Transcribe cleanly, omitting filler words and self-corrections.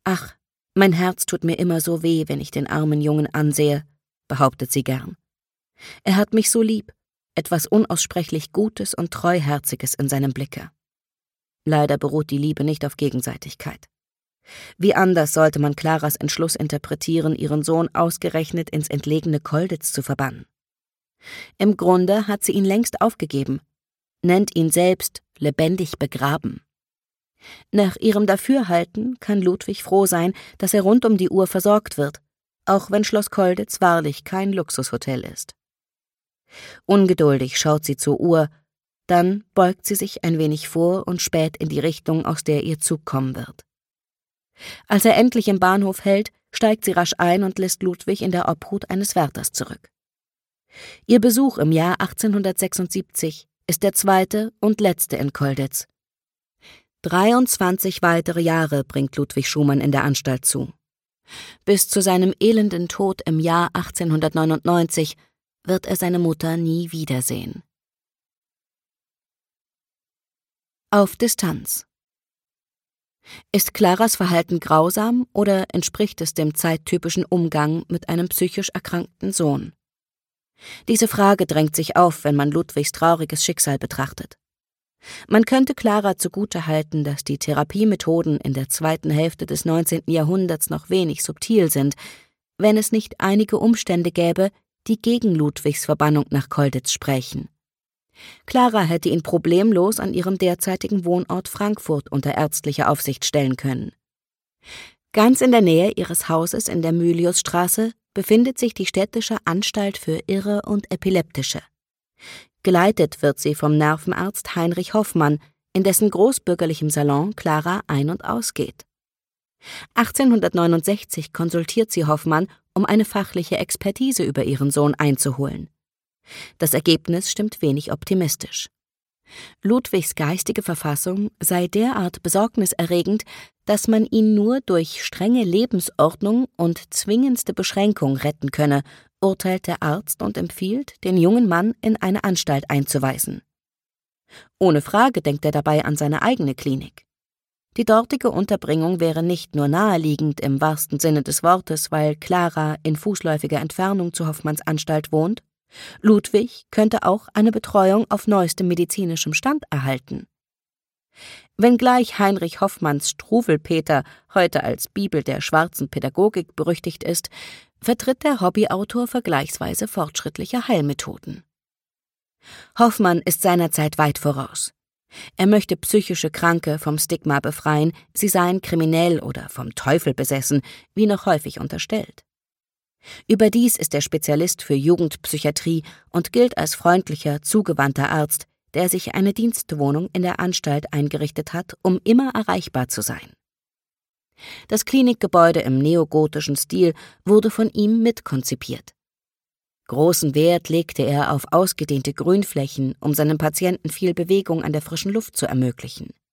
»Ach, mein Herz tut mir immer so weh, wenn ich den armen Jungen ansehe«, behauptet sie gern. »Er hat mich so lieb, etwas unaussprechlich Gutes und Treuherziges in seinem Blicke.« Leider beruht die Liebe nicht auf Gegenseitigkeit. Wie anders sollte man Claras Entschluss interpretieren, ihren Sohn ausgerechnet ins entlegene Colditz zu verbannen? Im Grunde hat sie ihn längst aufgegeben, nennt ihn selbst lebendig begraben. Nach ihrem Dafürhalten kann Ludwig froh sein, dass er rund um die Uhr versorgt wird, auch wenn Schloss Colditz wahrlich kein Luxushotel ist. Ungeduldig schaut sie zur Uhr, dann beugt sie sich ein wenig vor und späht in die Richtung, aus der ihr Zug kommen wird. Als er endlich im Bahnhof hält, steigt sie rasch ein und lässt Ludwig in der Obhut eines Wärters zurück. Ihr Besuch im Jahr 1876 ist der zweite und letzte in Colditz. 23 weitere Jahre bringt Ludwig Schumann in der Anstalt zu. Bis zu seinem elenden Tod im Jahr 1899 wird er seine Mutter nie wiedersehen. Auf Distanz. Ist Claras Verhalten grausam oder entspricht es dem zeittypischen Umgang mit einem psychisch erkrankten Sohn? Diese Frage drängt sich auf, wenn man Ludwigs trauriges Schicksal betrachtet. Man könnte Clara zugutehalten, dass die Therapiemethoden in der zweiten Hälfte des 19. Jahrhunderts noch wenig subtil sind, wenn es nicht einige Umstände gäbe, die gegen Ludwigs Verbannung nach Colditz sprächen. Clara hätte ihn problemlos an ihrem derzeitigen Wohnort Frankfurt unter ärztliche Aufsicht stellen können. Ganz in der Nähe ihres Hauses in der Myliusstraße befindet sich die städtische Anstalt für Irre und Epileptische. Geleitet wird sie vom Nervenarzt Heinrich Hoffmann, in dessen großbürgerlichem Salon Clara ein- und ausgeht. 1869 konsultiert sie Hoffmann, um eine fachliche Expertise über ihren Sohn einzuholen. Das Ergebnis stimmt wenig optimistisch. Ludwigs geistige Verfassung sei derart besorgniserregend, dass man ihn nur durch strenge Lebensordnung und zwingendste Beschränkung retten könne, urteilt der Arzt und empfiehlt, den jungen Mann in eine Anstalt einzuweisen. Ohne Frage denkt er dabei an seine eigene Klinik. Die dortige Unterbringung wäre nicht nur naheliegend im wahrsten Sinne des Wortes, weil Clara in fußläufiger Entfernung zu Hoffmanns Anstalt wohnt. Ludwig könnte auch eine Betreuung auf neuestem medizinischem Stand erhalten. Wenngleich Heinrich Hoffmanns Struwwelpeter heute als Bibel der schwarzen Pädagogik berüchtigt ist, vertritt der Hobbyautor vergleichsweise fortschrittliche Heilmethoden. Hoffmann ist seiner Zeit weit voraus. Er möchte psychische Kranke vom Stigma befreien, sie seien kriminell oder vom Teufel besessen, wie noch häufig unterstellt. Überdies ist er Spezialist für Jugendpsychiatrie und gilt als freundlicher, zugewandter Arzt, der sich eine Dienstwohnung in der Anstalt eingerichtet hat, um immer erreichbar zu sein. Das Klinikgebäude im neogotischen Stil wurde von ihm mitkonzipiert. Großen Wert legte er auf ausgedehnte Grünflächen, um seinen Patienten viel Bewegung an der frischen Luft zu ermöglichen.